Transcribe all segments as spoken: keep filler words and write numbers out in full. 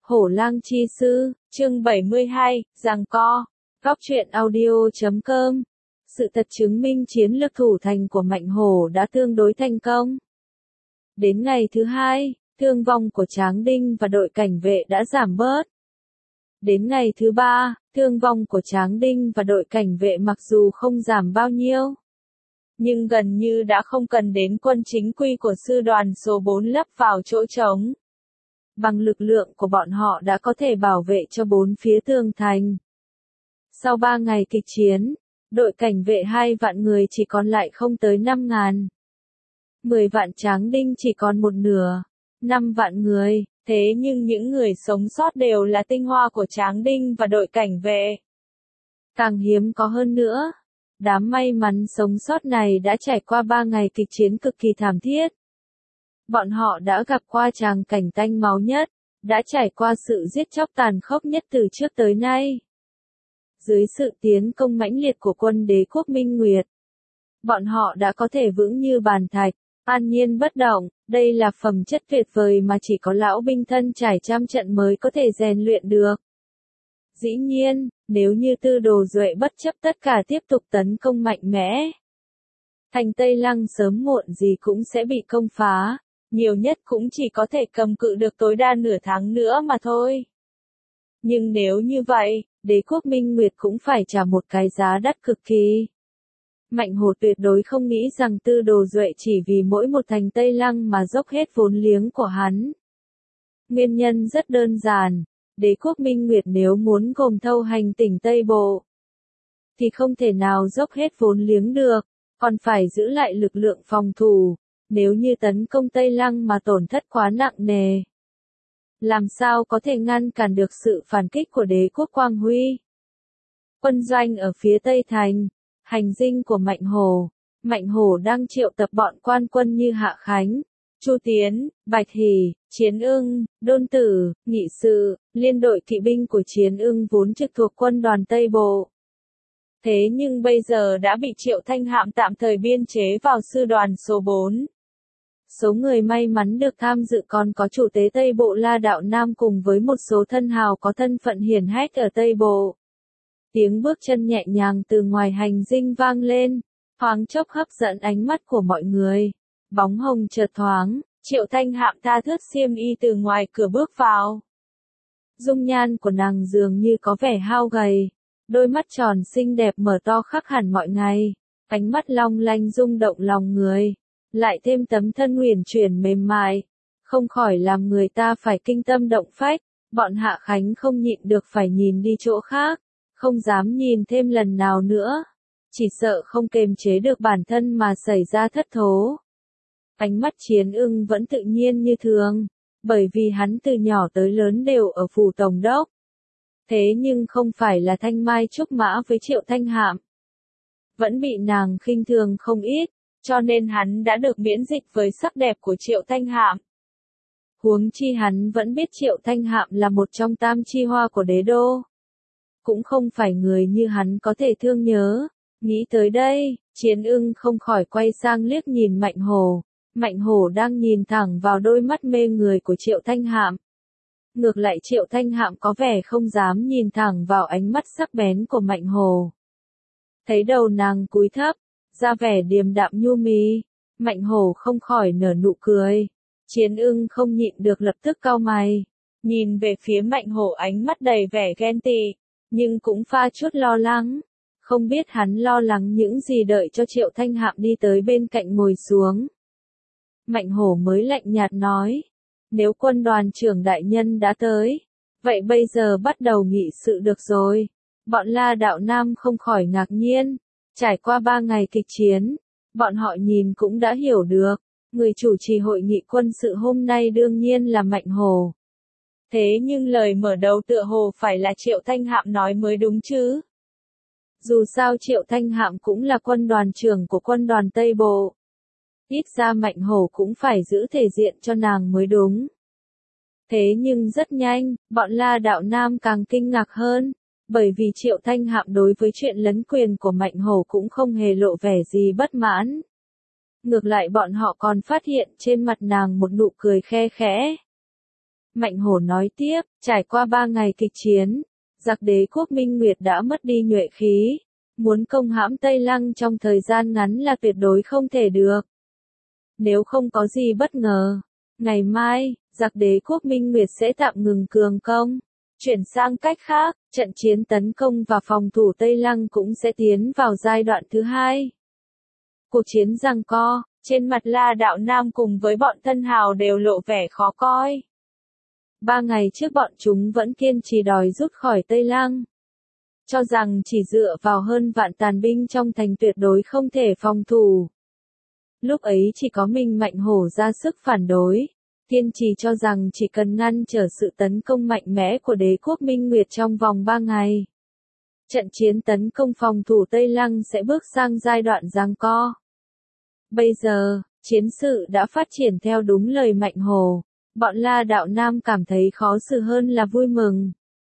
Hổ lang chi sư, chương bảy mươi hai, giằng co. Góc truyện audio chấm com. Sự thật chứng minh chiến lược thủ thành của Mạnh Hổ đã tương đối thành công. Đến ngày thứ hai, thương vong của Tráng Đinh và đội cảnh vệ đã giảm bớt. Đến ngày thứ ba, thương vong của Tráng Đinh và đội cảnh vệ mặc dù không giảm bao nhiêu, nhưng gần như đã không cần đến quân chính quy của sư đoàn số bốn lấp vào chỗ trống. Bằng lực lượng của bọn họ đã có thể bảo vệ cho bốn phía tường thành. Sau ba ngày kịch chiến, đội cảnh vệ hai vạn người chỉ còn lại không tới năm ngàn. Mười vạn Tráng Đinh chỉ còn một nửa, năm vạn người, thế nhưng những người sống sót đều là tinh hoa của Tráng Đinh và đội cảnh vệ. Càng hiếm có hơn nữa, đám may mắn sống sót này đã trải qua ba ngày kịch chiến cực kỳ thảm thiết. Bọn họ đã gặp qua tràng cảnh tanh máu nhất, đã trải qua sự giết chóc tàn khốc nhất từ trước tới nay. Dưới sự tiến công mãnh liệt của quân đế quốc Minh Nguyệt, bọn họ đã có thể vững như bàn thạch, an nhiên bất động. Đây là phẩm chất tuyệt vời mà chỉ có lão binh thân trải trăm trận mới có thể rèn luyện được. Dĩ nhiên, nếu như Tư Đồ Duệ bất chấp tất cả tiếp tục tấn công mạnh mẽ, thành Tây Lăng sớm muộn gì cũng sẽ bị công phá, nhiều nhất cũng chỉ có thể cầm cự được tối đa nửa tháng nữa mà thôi. Nhưng nếu như vậy, đế quốc Minh Nguyệt cũng phải trả một cái giá đắt cực kỳ. Mạnh Hổ tuyệt đối không nghĩ rằng Tư Đồ Duệ chỉ vì mỗi một thành Tây Lăng mà dốc hết vốn liếng của hắn. Nguyên nhân rất đơn giản, đế quốc Minh Nguyệt nếu muốn gồm thâu hành tỉnh Tây Bộ, thì không thể nào dốc hết vốn liếng được, còn phải giữ lại lực lượng phòng thủ, nếu như tấn công Tây Lăng mà tổn thất quá nặng nề. Làm sao có thể ngăn cản được sự phản kích của đế quốc Quang Huy? Quân doanh ở phía Tây Thành, hành dinh của Mạnh Hổ. Mạnh Hổ đang triệu tập bọn quan quân như Hạ Khánh, Chu Tiến, Bạch Hỷ, Chiến Ưng, Đôn Tử, Nghị Sự, liên đội kỵ binh của Chiến Ưng vốn trực thuộc quân đoàn Tây Bộ. Thế nhưng bây giờ đã bị Triệu Thanh Hạm tạm thời biên chế vào sư đoàn số bốn. Số người may mắn được tham dự còn có chủ tế Tây Bộ La Đạo Nam cùng với một số thân hào có thân phận hiển hách ở Tây Bộ. Tiếng bước chân nhẹ nhàng từ ngoài hành dinh vang lên, thoáng chốc hấp dẫn ánh mắt của mọi người. Bóng hồng chợt thoáng, Triệu Thanh Hạm tha thướt xiêm y từ ngoài cửa bước vào. Dung nhan của nàng dường như có vẻ hao gầy, đôi mắt tròn xinh đẹp mở to khác hẳn mọi ngày, ánh mắt long lanh rung động lòng người, lại thêm tấm thân huyền chuyển mềm mại, không khỏi làm người ta phải kinh tâm động phách. Bọn Hạ Khánh không nhịn được phải nhìn đi chỗ khác, không dám nhìn thêm lần nào nữa, chỉ sợ không kềm chế được bản thân mà xảy ra thất thố. Ánh mắt Chiến Ưng vẫn tự nhiên như thường, bởi vì hắn từ nhỏ tới lớn đều ở phủ tổng đốc. Thế nhưng không phải là thanh mai trúc mã với Triệu Thanh Hạm, vẫn bị nàng khinh thường không ít, cho nên hắn đã được miễn dịch với sắc đẹp của Triệu Thanh Hạm. Huống chi hắn vẫn biết Triệu Thanh Hạm là một trong tam chi hoa của đế đô, cũng không phải người như hắn có thể thương nhớ. Nghĩ tới đây, Chiến Ưng không khỏi quay sang liếc nhìn Mạnh Hổ. Mạnh Hổ đang nhìn thẳng vào đôi mắt mê người của Triệu Thanh Hạm. Ngược lại Triệu Thanh Hạm có vẻ không dám nhìn thẳng vào ánh mắt sắc bén của Mạnh Hổ. Thấy đầu nàng cúi thấp, ra vẻ điềm đạm nhu mì, Mạnh Hổ không khỏi nở nụ cười. Chiến Ưng không nhịn được lập tức cau mày, nhìn về phía Mạnh Hổ ánh mắt đầy vẻ ghen tị, nhưng cũng pha chút lo lắng. Không biết hắn lo lắng những gì đợi cho Triệu Thanh Hạm đi tới bên cạnh ngồi xuống. Mạnh Hổ mới lạnh nhạt nói, nếu quân đoàn trưởng đại nhân đã tới, vậy bây giờ bắt đầu nghị sự được rồi. Bọn La Đạo Nam không khỏi ngạc nhiên, trải qua ba ngày kịch chiến, bọn họ nhìn cũng đã hiểu được, người chủ trì hội nghị quân sự hôm nay đương nhiên là Mạnh Hổ. Thế nhưng lời mở đầu tựa hồ phải là Triệu Thanh Hạm nói mới đúng chứ. Dù sao Triệu Thanh Hạm cũng là quân đoàn trưởng của quân đoàn Tây Bộ. Ít ra Mạnh Hổ cũng phải giữ thể diện cho nàng mới đúng. Thế nhưng rất nhanh, bọn La Đạo Nam càng kinh ngạc hơn, bởi vì Triệu Thanh Hạm đối với chuyện lấn quyền của Mạnh Hổ cũng không hề lộ vẻ gì bất mãn. Ngược lại bọn họ còn phát hiện trên mặt nàng một nụ cười khe khẽ. Mạnh Hổ nói tiếp, trải qua ba ngày kịch chiến, giặc đế quốc Minh Nguyệt đã mất đi nhuệ khí, muốn công hãm Tây Lăng trong thời gian ngắn là tuyệt đối không thể được. Nếu không có gì bất ngờ, ngày mai, giặc đế quốc Minh Nguyệt sẽ tạm ngừng cường công, chuyển sang cách khác, trận chiến tấn công và phòng thủ Tây Lăng cũng sẽ tiến vào giai đoạn thứ hai. Cuộc chiến giằng co, trên mặt La Đạo Nam cùng với bọn thân hào đều lộ vẻ khó coi. Ba ngày trước bọn chúng vẫn kiên trì đòi rút khỏi Tây Lăng, cho rằng chỉ dựa vào hơn vạn tàn binh trong thành tuyệt đối không thể phòng thủ. Lúc ấy chỉ có mình Mạnh Hổ ra sức phản đối, kiên trì cho rằng chỉ cần ngăn trở sự tấn công mạnh mẽ của đế quốc Minh Nguyệt trong vòng ba ngày, trận chiến tấn công phòng thủ Tây Lăng sẽ bước sang giai đoạn giằng co. Bây giờ, chiến sự đã phát triển theo đúng lời Mạnh Hổ, bọn La Đạo Nam cảm thấy khó xử hơn là vui mừng.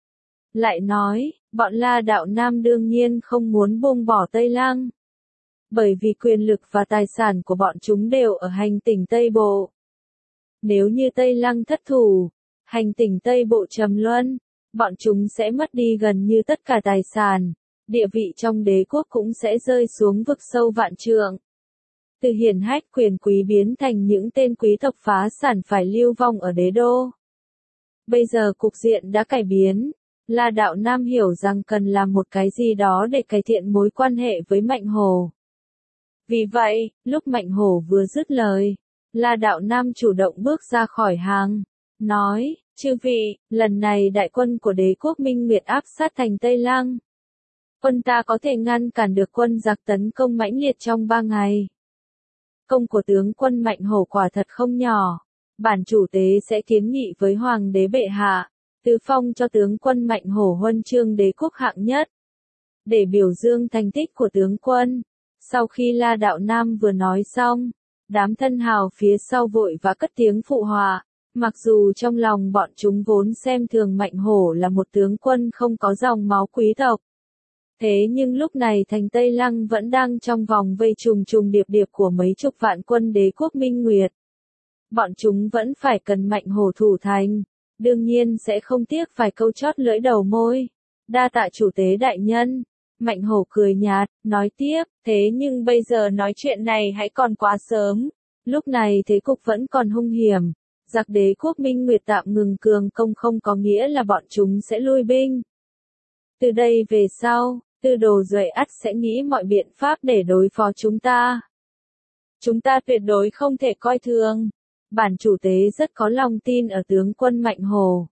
Lại nói, bọn La Đạo Nam đương nhiên không muốn buông bỏ Tây Lăng, bởi vì quyền lực và tài sản của bọn chúng đều ở hành tỉnh Tây Bộ. Nếu như Tây Lăng thất thủ, hành tỉnh Tây Bộ trầm luân, bọn chúng sẽ mất đi gần như tất cả tài sản, địa vị trong đế quốc cũng sẽ rơi xuống vực sâu vạn trượng. Từ hiển hách quyền quý biến thành những tên quý tộc phá sản phải lưu vong ở đế đô. Bây giờ cục diện đã cải biến, La Đạo Nam hiểu rằng cần làm một cái gì đó để cải thiện mối quan hệ với Mạnh Hổ. Vì vậy, lúc Mạnh Hổ vừa dứt lời, La Đạo Nam chủ động bước ra khỏi hàng, nói, chư vị, lần này đại quân của đế quốc Minh Nguyệt áp sát thành Tây Lăng. Quân ta có thể ngăn cản được quân giặc tấn công mãnh liệt trong ba ngày. Công của tướng quân Mạnh Hổ quả thật không nhỏ, bản chủ tế sẽ kiến nghị với Hoàng đế bệ hạ, tứ phong cho tướng quân Mạnh Hổ huân chương đế quốc hạng nhất, để biểu dương thành tích của tướng quân. Sau khi La Đạo Nam vừa nói xong, đám thân hào phía sau vội vã cất tiếng phụ họa, mặc dù trong lòng bọn chúng vốn xem thường Mạnh Hổ là một tướng quân không có dòng máu quý tộc. Thế nhưng lúc này thành Tây Lăng vẫn đang trong vòng vây trùng trùng điệp điệp của mấy chục vạn quân đế quốc Minh Nguyệt. Bọn chúng vẫn phải cần Mạnh Hổ thủ thành, đương nhiên sẽ không tiếc vài câu chót lưỡi đầu môi. Đa tạ chủ tế đại nhân. Mạnh Hổ cười nhạt, nói tiếp, thế nhưng bây giờ nói chuyện này hãy còn quá sớm. Lúc này thế cục vẫn còn hung hiểm. Giặc đế quốc Minh Nguyệt tạm ngừng cường công không có nghĩa là bọn chúng sẽ lui binh. Từ đây về sau, Tư Đồ Duệ ắt sẽ nghĩ mọi biện pháp để đối phó chúng ta. Chúng ta tuyệt đối không thể coi thường. Bản chủ tế rất có lòng tin ở tướng quân Mạnh Hổ.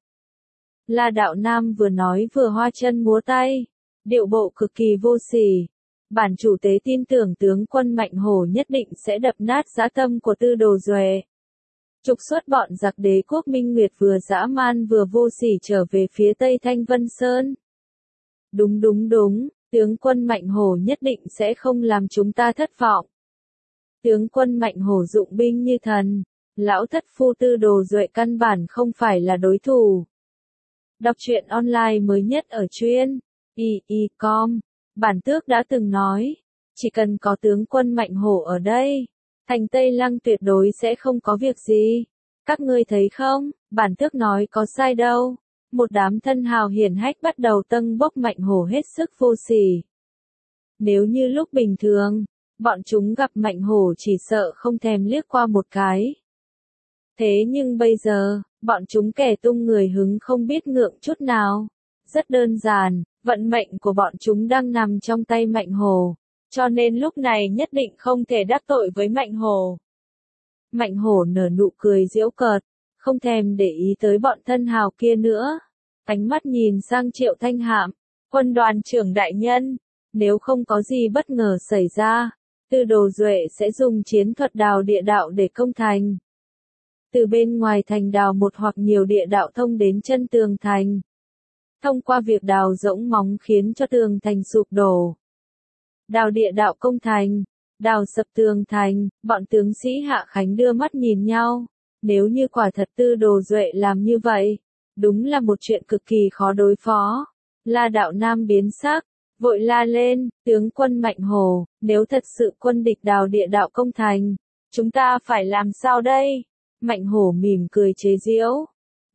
La Đạo Nam vừa nói vừa hoa chân múa tay, điệu bộ cực kỳ vô sỉ. Bản chủ tế tin tưởng tướng quân Mạnh Hổ nhất định sẽ đập nát dã tâm của Tư Đồ Duệ, trục xuất bọn giặc đế quốc Minh Nguyệt vừa dã man vừa vô sỉ trở về phía Tây Thanh Vân Sơn. Đúng đúng đúng, tướng quân Mạnh Hổ nhất định sẽ không làm chúng ta thất vọng. Tướng quân Mạnh Hổ dụng binh như thần, lão thất phu Tư Đồ Duệ căn bản không phải là đối thủ. Đọc truyện online mới nhất ở truyện i i chấm com, bản tước đã từng nói, chỉ cần có tướng quân Mạnh Hổ ở đây, thành Tây Lăng tuyệt đối sẽ không có việc gì. Các ngươi thấy không, bản tước nói có sai đâu. Một đám thân hào hiển hách bắt đầu tâng bốc Mạnh Hổ hết sức vô sỉ. Nếu như lúc bình thường, bọn chúng gặp Mạnh Hổ chỉ sợ không thèm liếc qua một cái. Thế nhưng bây giờ, bọn chúng kẻ tung người hứng không biết ngượng chút nào. Rất đơn giản, vận mệnh của bọn chúng đang nằm trong tay Mạnh Hổ, cho nên lúc này nhất định không thể đắc tội với Mạnh Hổ. Mạnh Hổ nở nụ cười giễu cợt, không thèm để ý tới bọn thân hào kia nữa. Ánh mắt nhìn sang Triệu Thanh Hạm, quân đoàn trưởng đại nhân, nếu không có gì bất ngờ xảy ra, Tư Đồ Duệ sẽ dùng chiến thuật đào địa đạo để công thành. Từ bên ngoài thành đào một hoặc nhiều địa đạo thông đến chân tường thành. Thông qua việc đào rỗng móng khiến cho tường thành sụp đổ. Đào địa đạo công thành, đào sập tường thành, bọn tướng sĩ Hạ Khánh đưa mắt nhìn nhau. Nếu như quả thật Tư Đồ Duệ làm như vậy, đúng là một chuyện cực kỳ khó đối phó. La Đạo Nam biến sắc, vội la lên, tướng quân Mạnh Hổ, nếu thật sự quân địch đào địa đạo công thành, chúng ta phải làm sao đây? Mạnh Hổ mỉm cười chế giễu,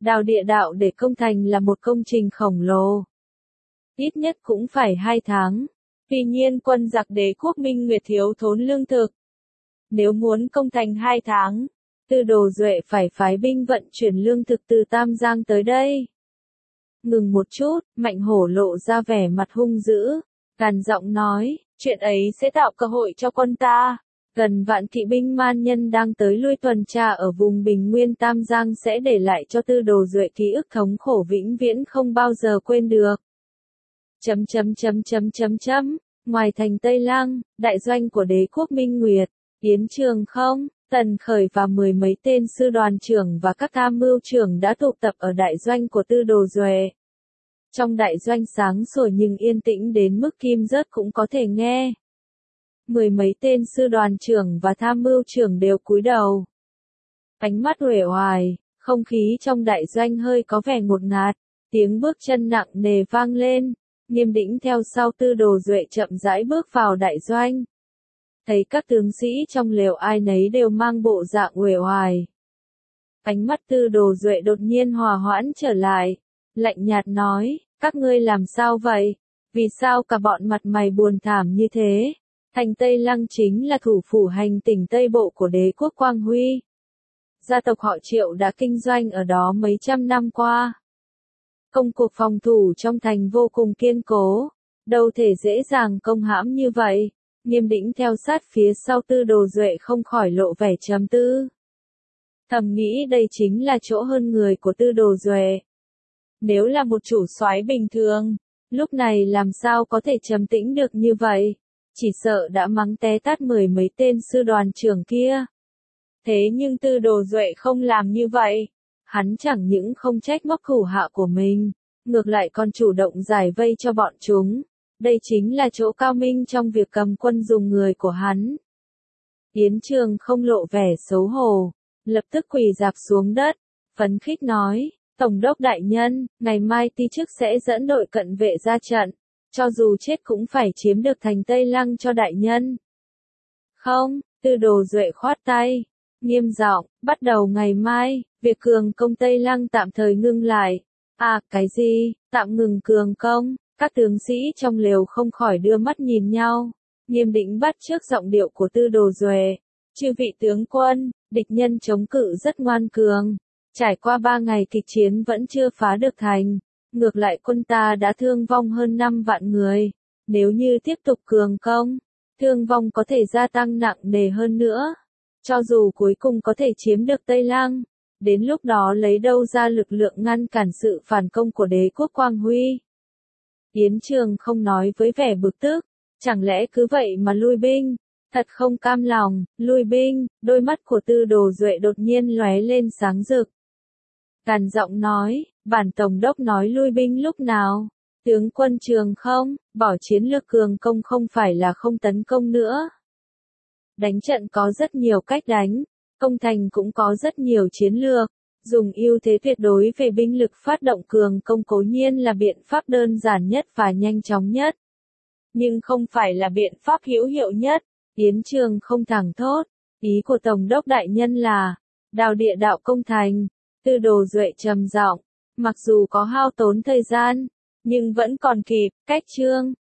Đào địa đạo để công thành là một công trình khổng lồ. Ít nhất cũng phải hai tháng. Tuy nhiên quân giặc đế quốc Minh Nguyệt thiếu thốn lương thực. Nếu muốn công thành hai tháng, Tư Đồ Duệ phải phái binh vận chuyển lương thực từ Tam Giang tới đây. Ngừng một chút, Mạnh Hổ lộ ra vẻ mặt hung dữ, gằn giọng nói, chuyện ấy sẽ tạo cơ hội cho quân ta. Gần vạn kỵ binh man nhân đang tới lui tuần tra ở vùng Bình Nguyên Tam Giang sẽ để lại cho Tư Đồ Duệ ký ức thống khổ vĩnh viễn không bao giờ quên được. Chấm chấm chấm chấm chấm chấm, ngoài thành Tây Lăng, đại doanh của đế quốc Minh Nguyệt, Yến Trường Không, Tần Khởi và mười mấy tên sư đoàn trưởng và các tham mưu trưởng đã tụ tập ở đại doanh của Tư Đồ Duệ. Trong đại doanh sáng sủa nhưng yên tĩnh đến mức kim rớt cũng có thể nghe. Mười mấy tên sư đoàn trưởng và tham mưu trưởng đều cúi đầu. Ánh mắt uể oải, không khí trong đại doanh hơi có vẻ ngột ngạt, tiếng bước chân nặng nề vang lên, Nghiêm Đĩnh theo sau Tư Đồ Duệ chậm rãi bước vào đại doanh. Thấy các tướng sĩ trong lều ai nấy đều mang bộ dạng uể oải. Ánh mắt Tư Đồ Duệ đột nhiên hòa hoãn trở lại, lạnh nhạt nói, các ngươi làm sao vậy? Vì sao cả bọn mặt mày buồn thảm như thế? Thành Tây Lăng chính là thủ phủ hành tỉnh Tây Bộ của đế quốc Quang Huy. Gia tộc họ Triệu đã kinh doanh ở đó mấy trăm năm qua. Công cuộc phòng thủ trong thành vô cùng kiên cố, đâu thể dễ dàng công hãm như vậy. Nghiêm Đĩnh theo sát phía sau Tư Đồ Duệ không khỏi lộ vẻ trầm tư. Thầm nghĩ đây chính là chỗ hơn người của Tư Đồ Duệ. Nếu là một chủ soái bình thường, lúc này làm sao có thể trầm tĩnh được như vậy? Chỉ sợ đã mắng té tát mười mấy tên sư đoàn trưởng kia. Thế nhưng Tư Đồ Duệ không làm như vậy. Hắn chẳng những không trách móc thủ hạ của mình, ngược lại còn chủ động giải vây cho bọn chúng. Đây chính là chỗ cao minh trong việc cầm quân dùng người của hắn. Yến Trường Không lộ vẻ xấu hổ, lập tức quỳ rạp xuống đất, phấn khích nói, Tổng đốc đại nhân, ngày mai ti chức sẽ dẫn đội cận vệ ra trận, cho dù chết cũng phải chiếm được thành Tây Lăng cho đại nhân. Không, Tư Đồ Duệ khoát tay, nghiêm giọng, bắt đầu ngày mai, việc cường công Tây Lăng tạm thời ngưng lại. À, cái gì, tạm ngừng cường công? Các tướng sĩ trong lều không khỏi đưa mắt nhìn nhau. Nghiêm Đĩnh bắt chước giọng điệu của Tư Đồ Duệ. Chư vị tướng quân, địch nhân chống cự rất ngoan cường. Trải qua ba ngày kịch chiến vẫn chưa phá được thành. Ngược lại quân ta đã thương vong hơn năm vạn người. Nếu như tiếp tục cường công, thương vong có thể gia tăng nặng nề hơn nữa. Cho dù cuối cùng có thể chiếm được Tây Lăng, đến lúc đó lấy đâu ra lực lượng ngăn cản sự phản công của đế quốc Quang Huy. Yến Trường Không nói với vẻ bực tức, chẳng lẽ cứ vậy mà lui binh, thật không cam lòng, lui binh, đôi mắt của Tư Đồ Duệ đột nhiên lóe lên sáng rực. Gằn giọng nói, bản tổng đốc nói lui binh lúc nào, tướng quân Trường Không, bỏ chiến lược cường công không phải là không tấn công nữa. Đánh trận có rất nhiều cách đánh, công thành cũng có rất nhiều chiến lược. Dùng ưu thế tuyệt đối về binh lực phát động cường công cố nhiên là biện pháp đơn giản nhất và nhanh chóng nhất. Nhưng không phải là biện pháp hữu hiệu nhất. Yến Trường Không thẳng thốt. Ý của Tổng đốc đại nhân là, đào địa đạo công thành. Tư Đồ Duệ trầm giọng, mặc dù có hao tốn thời gian, nhưng vẫn còn kịp, cách chương.